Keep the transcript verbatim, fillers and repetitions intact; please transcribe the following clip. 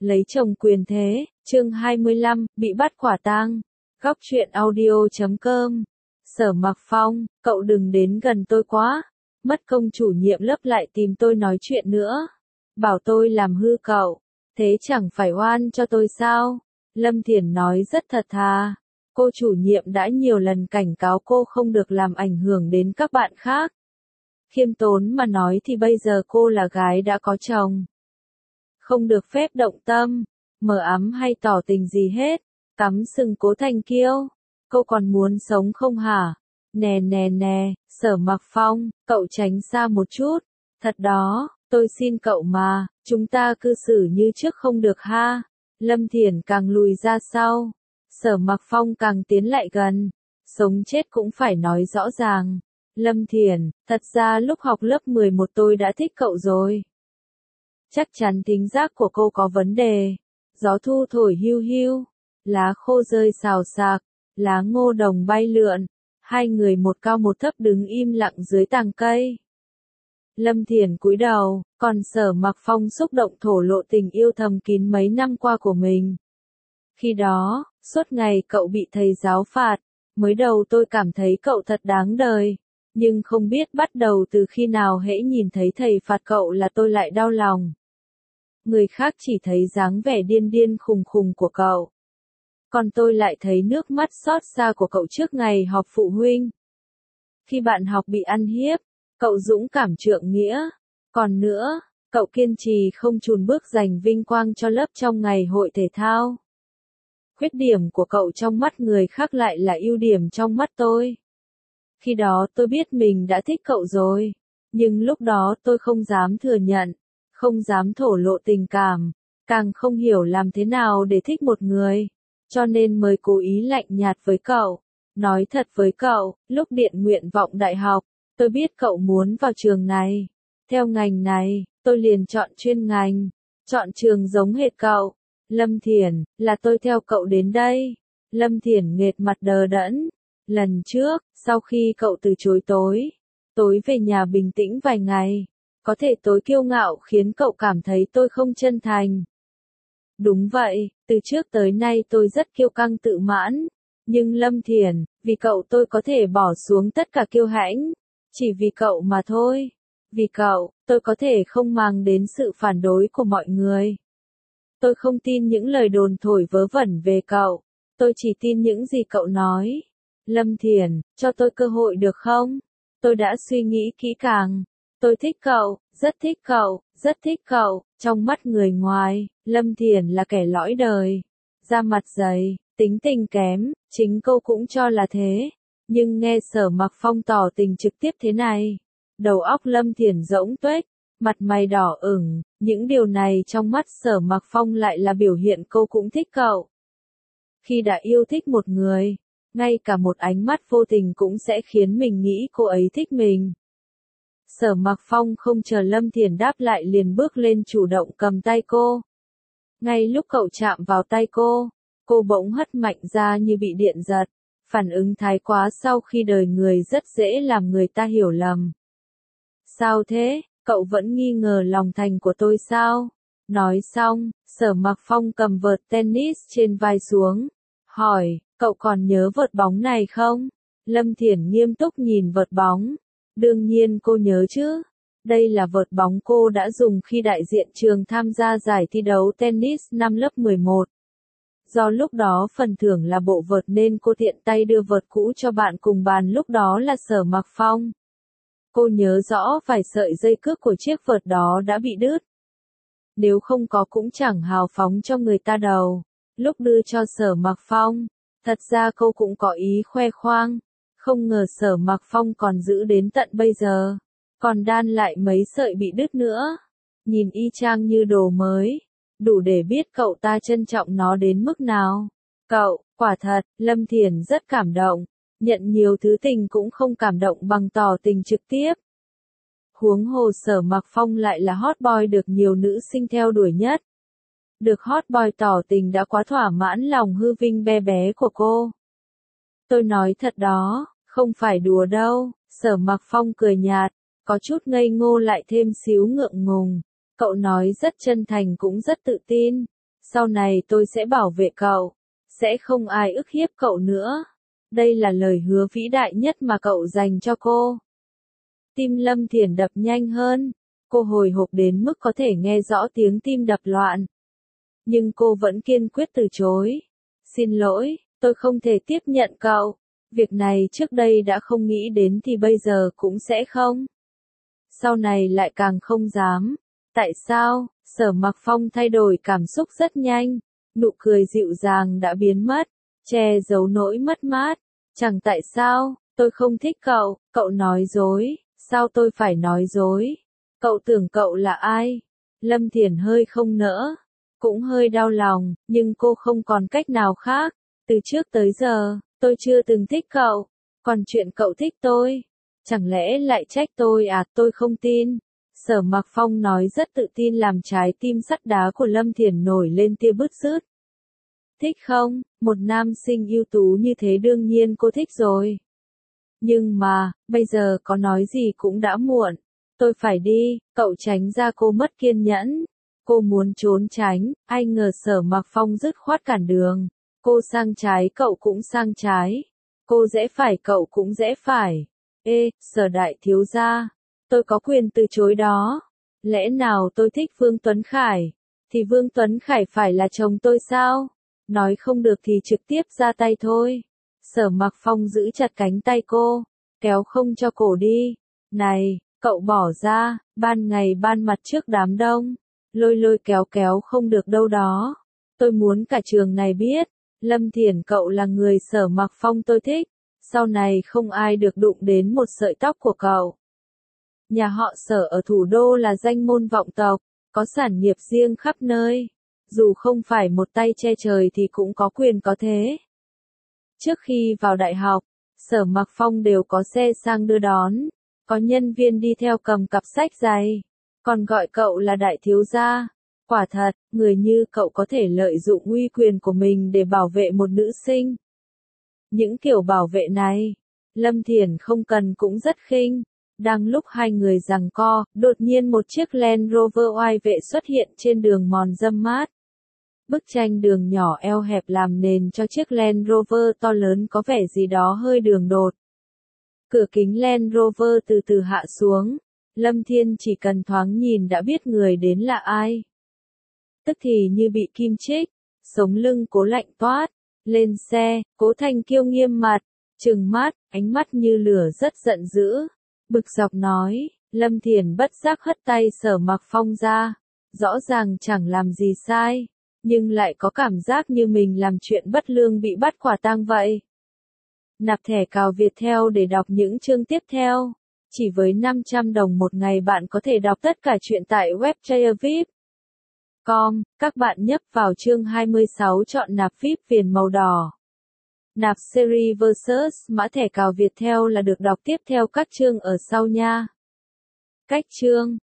Lấy chồng quyền thế, chương hai mươi lăm, bị bắt quả tang. Góc truyện audio chấm com. Sở Mặc Phong, cậu đừng đến gần tôi quá. Mất công chủ nhiệm lớp lại tìm tôi nói chuyện nữa. Bảo tôi làm hư cậu. Thế chẳng phải oan cho tôi sao? Lâm Thiển nói rất thật thà. Cô chủ nhiệm đã nhiều lần cảnh cáo cô không được làm ảnh hưởng đến các bạn khác. Khiêm tốn mà nói thì bây giờ cô là gái đã có chồng. Không được phép động tâm, mờ ám hay tỏ tình gì hết, cắm sừng cố thành kiêu. Cô còn muốn sống không hả? Nè nè nè, Sở Mặc Phong, cậu tránh xa một chút. Thật đó, tôi xin cậu mà, chúng ta cư xử như trước không được ha. Lâm Thiển càng lùi ra sau, Sở Mặc Phong càng tiến lại gần. Sống chết cũng phải nói rõ ràng. Lâm Thiển, thật ra lúc học lớp mười một tôi đã thích cậu rồi. Chắc chắn thính giác của cô có vấn đề. Gió thu thổi hiu hiu, lá khô rơi xào xạc, lá ngô đồng bay lượn, hai người một cao một thấp đứng im lặng dưới tàng cây. Lâm Thiển cúi đầu, còn Sở Mặc Phong xúc động thổ lộ tình yêu thầm kín mấy năm qua của mình. Khi đó, suốt ngày cậu bị thầy giáo phạt, mới đầu tôi cảm thấy cậu thật đáng đời, nhưng không biết bắt đầu từ khi nào hễ nhìn thấy thầy phạt cậu là tôi lại đau lòng. Người khác chỉ thấy dáng vẻ điên điên khùng khùng của cậu. Còn tôi lại thấy nước mắt xót xa của cậu trước ngày họp phụ huynh. Khi bạn học bị ăn hiếp, cậu dũng cảm trượng nghĩa. Còn nữa, cậu kiên trì không chùn bước giành vinh quang cho lớp trong ngày hội thể thao. Khuyết điểm của cậu trong mắt người khác lại là ưu điểm trong mắt tôi. Khi đó tôi biết mình đã thích cậu rồi, nhưng lúc đó tôi không dám thừa nhận, không dám thổ lộ tình cảm, càng không hiểu làm thế nào để thích một người, cho nên mới cố ý lạnh nhạt với cậu. Nói thật với cậu, lúc điện nguyện vọng đại học, tôi biết cậu muốn vào trường này. Theo ngành này, tôi liền chọn chuyên ngành, chọn trường giống hệt cậu. Lâm Thiển, là tôi theo cậu đến đây. Lâm Thiển nghệt mặt đờ đẫn. Lần trước, sau khi cậu từ chối tối, tối về nhà bình tĩnh vài ngày, có thể tối kiêu ngạo khiến cậu cảm thấy tôi không chân thành. Đúng vậy, từ trước tới nay tôi rất kiêu căng tự mãn, nhưng Lâm Thiển, vì cậu tôi có thể bỏ xuống tất cả kiêu hãnh, chỉ vì cậu mà thôi. Vì cậu, tôi có thể không mang đến sự phản đối của mọi người. Tôi không tin những lời đồn thổi vớ vẩn về cậu, tôi chỉ tin những gì cậu nói. Lâm Thiển, cho tôi cơ hội được không? Tôi đã suy nghĩ kỹ càng. Tôi thích cậu, rất thích cậu, rất thích cậu. Trong mắt người ngoài, Lâm Thiển là kẻ lõi đời. Da mặt dày, tính tình kém, chính cô cũng cho là thế. Nhưng nghe Sở Mặc Phong tỏ tình trực tiếp thế này, đầu óc Lâm Thiển rỗng tuếch, mặt mày đỏ ửng. Những điều này trong mắt Sở Mặc Phong lại là biểu hiện cô cũng thích cậu. Khi đã yêu thích một người, ngay cả một ánh mắt vô tình cũng sẽ khiến mình nghĩ cô ấy thích mình. Sở Mặc Phong không chờ Lâm Thiển đáp lại liền bước lên chủ động cầm tay cô. Ngay lúc cậu chạm vào tay cô, cô bỗng hất mạnh ra như bị điện giật. Phản ứng thái quá sau khi đời người rất dễ làm người ta hiểu lầm. Sao thế, cậu vẫn nghi ngờ lòng thành của tôi sao? Nói xong, Sở Mặc Phong cầm vợt tennis trên vai xuống, hỏi, cậu còn nhớ vợt bóng này không? Lâm Thiển nghiêm túc nhìn vợt bóng. Đương nhiên cô nhớ chứ. Đây là vợt bóng cô đã dùng khi đại diện trường tham gia giải thi đấu tennis năm lớp mười một. Do lúc đó phần thưởng là bộ vợt nên cô tiện tay đưa vợt cũ cho bạn cùng bàn lúc đó là Sở Mặc Phong. Cô nhớ rõ vài sợi dây cước của chiếc vợt đó đã bị đứt. Nếu không có cũng chẳng hào phóng cho người ta đâu. Lúc đưa cho Sở Mặc Phong, thật ra cô cũng có ý khoe khoang. Không ngờ Sở Mặc Phong còn giữ đến tận bây giờ. Còn đan lại mấy sợi bị đứt nữa. Nhìn y chang như đồ mới. Đủ để biết cậu ta trân trọng nó đến mức nào. Cậu, quả thật, Lâm Thiển rất cảm động. Nhận nhiều thứ tình cũng không cảm động bằng tỏ tình trực tiếp. Huống hồ Sở Mặc Phong lại là hot boy được nhiều nữ sinh theo đuổi nhất. Được hot boy tỏ tình đã quá thỏa mãn lòng hư vinh bé bé của cô. Tôi nói thật đó, không phải đùa đâu. Sở Mặc Phong cười nhạt, có chút ngây ngô lại thêm xíu ngượng ngùng. Cậu nói rất chân thành cũng rất tự tin. Sau này tôi sẽ bảo vệ cậu, sẽ không ai ức hiếp cậu nữa. Đây là lời hứa vĩ đại nhất mà cậu dành cho cô. Tim Lâm Thiển đập nhanh hơn, cô hồi hộp đến mức có thể nghe rõ tiếng tim đập loạn. Nhưng cô vẫn kiên quyết từ chối. Xin lỗi, tôi không thể tiếp nhận cậu. Việc này trước đây đã không nghĩ đến thì bây giờ cũng sẽ không. Sau này lại càng không dám. Tại sao? Sở Mặc Phong thay đổi cảm xúc rất nhanh. Nụ cười dịu dàng đã biến mất, che giấu nỗi mất mát. Chẳng tại sao, tôi không thích cậu, cậu nói dối. Sao tôi phải nói dối? Cậu tưởng cậu là ai? Lâm Thiển hơi không nỡ, cũng hơi đau lòng, nhưng cô không còn cách nào khác. Từ trước tới giờ, tôi chưa từng thích cậu. Còn chuyện cậu thích tôi, chẳng lẽ lại trách tôi à? Tôi không tin. Sở Mặc Phong nói rất tự tin làm trái tim sắt đá của Lâm Thiển nổi lên tia bứt rứt. Thích không? Một nam sinh ưu tú như thế đương nhiên cô thích rồi. Nhưng mà, bây giờ có nói gì cũng đã muộn. Tôi phải đi, cậu tránh ra. Cô mất kiên nhẫn. Cô muốn trốn tránh, ai ngờ Sở Mặc Phong dứt khoát cản đường. Cô sang trái cậu cũng sang trái. Cô rẽ phải cậu cũng rẽ phải. Ê, Sở đại thiếu gia, tôi có quyền từ chối đó. Lẽ nào tôi thích Vương Tuấn Khải, thì Vương Tuấn Khải phải là chồng tôi sao? Nói không được thì trực tiếp ra tay thôi. Sở Mặc Phong giữ chặt cánh tay cô, kéo không cho cổ đi. Này, cậu bỏ ra, ban ngày ban mặt trước đám đông. Lôi lôi kéo kéo không được đâu đó. Tôi muốn cả trường này biết, Lâm Thiển cậu là người Sở Mặc Phong tôi thích. Sau này không ai được đụng đến một sợi tóc của cậu. Nhà họ Sở ở thủ đô là danh môn vọng tộc, có sản nghiệp riêng khắp nơi. Dù không phải một tay che trời thì cũng có quyền có thế. Trước khi vào đại học, Sở Mặc Phong đều có xe sang đưa đón, có nhân viên đi theo cầm cặp sách dày, còn gọi cậu là đại thiếu gia. Quả thật, người như cậu có thể lợi dụng uy quyền của mình để bảo vệ một nữ sinh. Những kiểu bảo vệ này, Lâm Thiển không cần cũng rất khinh. Đang lúc hai người giằng co, đột nhiên một chiếc Land Rover oai vệ xuất hiện trên đường mòn râm mát. Bức tranh đường nhỏ eo hẹp làm nền cho chiếc Land Rover to lớn có vẻ gì đó hơi đường đột. Cửa kính Land Rover từ từ hạ xuống. Lâm Thiên chỉ cần thoáng nhìn đã biết người đến là ai. Tức thì như bị kim chích, sống lưng Cố lạnh toát. Lên xe, Cố Thành Kiêu nghiêm mặt, trừng mắt, ánh mắt như lửa rất giận dữ. Bực dọc nói, Lâm Thiển bất giác hất tay Sở Mặc Phong ra. Rõ ràng chẳng làm gì sai, nhưng lại có cảm giác như mình làm chuyện bất lương bị bắt quả tang vậy. Nạp thẻ cào Viettel để đọc những chương tiếp theo. Chỉ với năm trăm đồng một ngày bạn có thể đọc tất cả truyện tại web player vê i pê chấm com. Các bạn nhấp vào chương hai mươi sáu chọn nạp vê i pê viền màu đỏ. Nạp series versus mã thẻ cào Viettel là được đọc tiếp theo các chương ở sau nha. Cách chương